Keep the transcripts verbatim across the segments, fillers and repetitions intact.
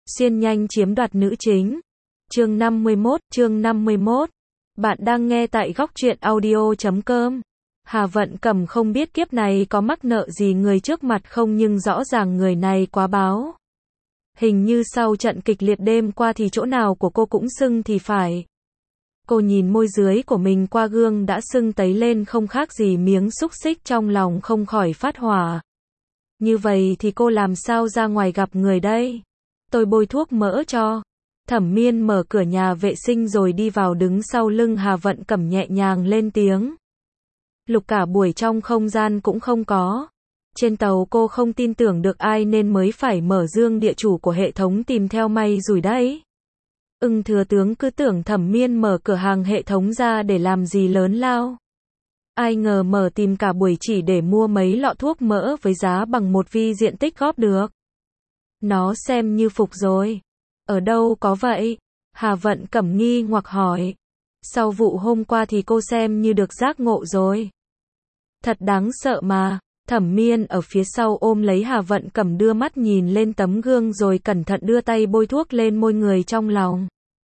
Xuyên nhanh chiếm đoạt nữ chính. Chương năm mươi mốt, chương năm mươi mốt. Bạn đang nghe tại góc truyện audio chấm com. Hà Vận Cẩm không biết kiếp này có mắc nợ gì người trước mặt không, nhưng rõ ràng người này quá báo. Hình như sau trận kịch liệt đêm qua thì chỗ nào của cô cũng sưng thì phải. Cô nhìn môi dưới của mình qua gương đã sưng tấy lên không khác gì miếng xúc xích, trong lòng không khỏi phát hỏa. Như vậy thì cô làm sao ra ngoài gặp người đây? Tôi bôi thuốc mỡ cho. Thẩm Miên mở cửa nhà vệ sinh rồi đi vào đứng sau lưng Hà Vận Cẩm nhẹ nhàng lên tiếng. Lục cả buổi trong không gian cũng không có. Trên tàu cô không tin tưởng được ai nên mới phải mở dương địa chủ của hệ thống tìm theo may rủi đấy. Ưng thừa tướng cứ tưởng Thẩm Miên mở cửa hàng hệ thống ra để làm gì lớn lao. Ai ngờ mở tìm cả buổi chỉ để mua mấy lọ thuốc mỡ với giá bằng một vi diện tích góp được. Nó xem như phục rồi. Ở đâu có vậy? Hà Vận Cẩm nghi hoặc hỏi. Sau vụ hôm qua thì cô xem như được giác ngộ rồi. Thật đáng sợ mà. Thẩm Miên ở phía sau ôm lấy Hà Vận Cẩm, đưa mắt nhìn lên tấm gương rồi cẩn thận đưa tay bôi thuốc lên môi người trong lòng.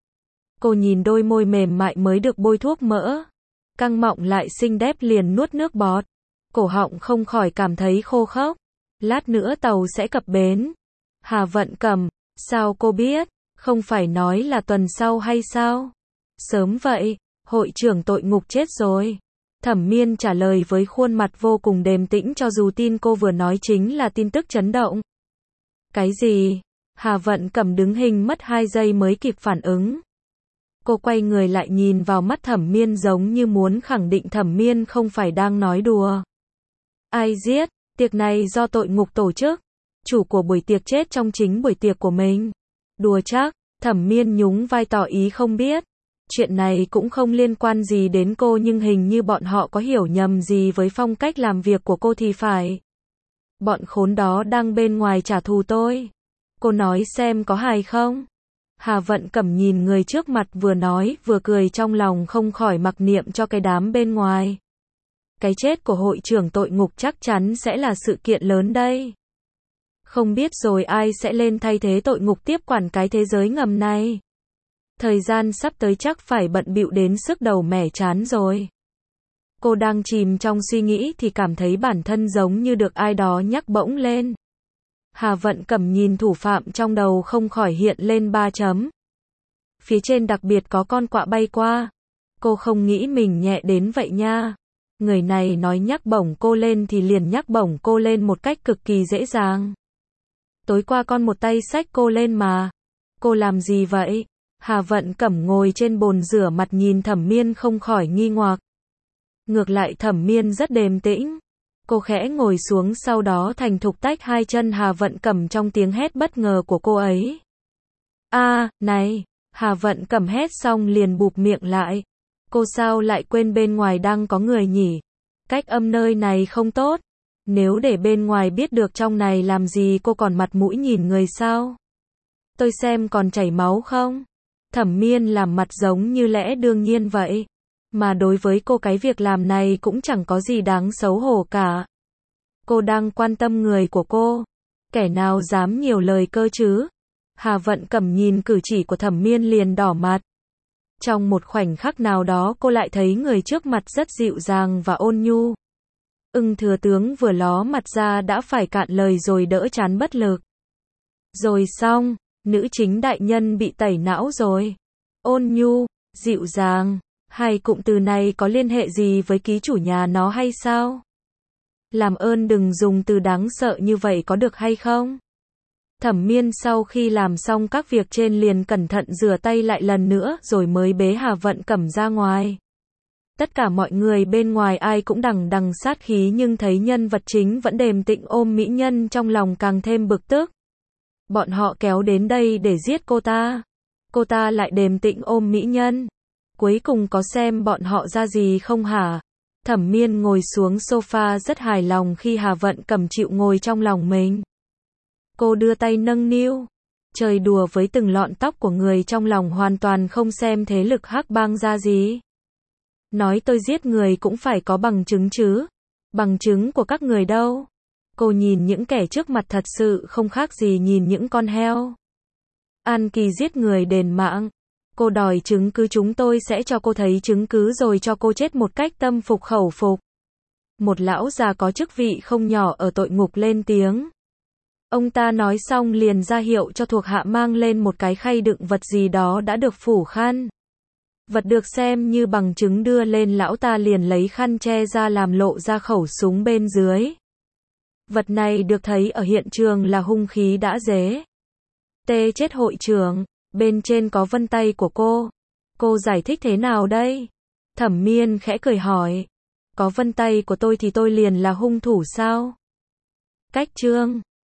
Cô nhìn đôi môi mềm mại mới được bôi thuốc mỡ, căng mọng lại xinh đẹp liền nuốt nước bọt. Cổ họng không khỏi cảm thấy khô khốc. Lát nữa tàu sẽ cập bến. Hà Vận Cẩm, sao cô biết? Không phải nói là tuần sau hay sao? Sớm vậy, hội trưởng tội ngục chết rồi. Thẩm Miên trả lời với khuôn mặt vô cùng điềm tĩnh, cho dù tin cô vừa nói chính là tin tức chấn động. Cái gì? Hà Vận Cẩm đứng hình mất hai giây mới kịp phản ứng. Cô quay người lại nhìn vào mắt Thẩm Miên giống như muốn khẳng định Thẩm Miên không phải đang nói đùa. Ai giết? Tiệc này do tội ngục tổ chức. Chủ của buổi tiệc chết trong chính buổi tiệc của mình. Đùa chắc? Thẩm Miên nhún vai tỏ ý không biết. Chuyện này cũng không liên quan gì đến cô, nhưng hình như bọn họ có hiểu nhầm gì với phong cách làm việc của cô thì phải. Bọn khốn đó đang bên ngoài trả thù tôi. Cô nói xem có hài không? Hà Vận Cẩm nhìn người trước mặt, vừa nói vừa cười, trong lòng không khỏi mặc niệm cho cái đám bên ngoài. Cái chết của hội trưởng tội ngục chắc chắn sẽ là sự kiện lớn đây. Không biết rồi ai sẽ lên thay thế tội ngục tiếp quản cái thế giới ngầm này. Thời gian sắp tới chắc phải bận bịu đến sức đầu mẻ chán rồi. Cô đang chìm trong suy nghĩ thì cảm thấy bản thân giống như được ai đó nhắc bỗng lên. Hà Vận Cẩm nhìn thủ phạm trong đầu không khỏi hiện lên ba chấm. Phía trên đặc biệt có con quạ bay qua. Cô không nghĩ mình nhẹ đến vậy nha. Người này nói nhắc bổng cô lên thì liền nhắc bổng cô lên một cách cực kỳ dễ dàng. Tối qua con một tay xách cô lên mà. Cô làm gì vậy? Hà Vận Cẩm ngồi trên bồn rửa mặt nhìn Thẩm Miên không khỏi nghi hoặc. Ngược lại Thẩm Miên rất điềm tĩnh. Cô khẽ ngồi xuống, sau đó thành thục tách hai chân Hà Vận Cẩm trong tiếng hét bất ngờ của cô ấy. A, à, này! Hà Vận Cẩm hét xong liền bụp miệng lại. Cô sao lại quên bên ngoài đang có người nhỉ? Cách âm nơi này không tốt. Nếu để bên ngoài biết được trong này làm gì cô còn mặt mũi nhìn người sao? Tôi xem còn chảy máu không? Thẩm Miên làm mặt giống như lẽ đương nhiên vậy. Mà đối với cô cái việc làm này cũng chẳng có gì đáng xấu hổ cả. Cô đang quan tâm người của cô. Kẻ nào dám nhiều lời cơ chứ? Hà Vận Cẩm nhìn cử chỉ của Thẩm Miên liền đỏ mặt. Trong một khoảnh khắc nào đó cô lại thấy người trước mặt rất dịu dàng và ôn nhu. Ưng thừa tướng vừa ló mặt ra đã phải cạn lời rồi đỡ chán bất lực. Rồi xong, nữ chính đại nhân bị tẩy não rồi. Ôn nhu, dịu dàng, hai cụm từ này có liên hệ gì với ký chủ nhà nó hay sao? Làm ơn đừng dùng từ đáng sợ như vậy có được hay không? Thẩm Miên sau khi làm xong các việc trên liền cẩn thận rửa tay lại lần nữa rồi mới bế Hà Vận Cẩm ra ngoài. Tất cả mọi người bên ngoài ai cũng đằng đằng sát khí, nhưng thấy nhân vật chính vẫn điềm tĩnh ôm mỹ nhân trong lòng càng thêm bực tức. Bọn họ kéo đến đây để giết cô ta. Cô ta lại điềm tĩnh ôm mỹ nhân. Cuối cùng có xem bọn họ ra gì không hả? Thẩm Miên ngồi xuống sofa rất hài lòng khi Hà Vận Cẩm chịu ngồi trong lòng mình. Cô đưa tay nâng niu, chơi đùa với từng lọn tóc của người trong lòng, hoàn toàn không xem thế lực hắc bang ra gì. Nói tôi giết người cũng phải có bằng chứng chứ. Bằng chứng của các người đâu? Cô nhìn những kẻ trước mặt thật sự không khác gì nhìn những con heo. An Kỳ giết người đền mạng. Cô đòi chứng cứ, chúng tôi sẽ cho cô thấy chứng cứ rồi cho cô chết một cách tâm phục khẩu phục. Một lão già có chức vị không nhỏ ở tội ngục lên tiếng. Ông ta nói xong liền ra hiệu cho thuộc hạ mang lên một cái khay đựng vật gì đó đã được phủ khăn. Vật được xem như bằng chứng đưa lên, lão ta liền lấy khăn che ra làm lộ ra khẩu súng bên dưới. Vật này được thấy ở hiện trường là hung khí đã dế. Tê chết hội trưởng, bên trên có vân tay của cô. Cô giải thích thế nào đây? Thẩm Miên khẽ cười hỏi. Có vân tay của tôi thì tôi liền là hung thủ sao? Cách chương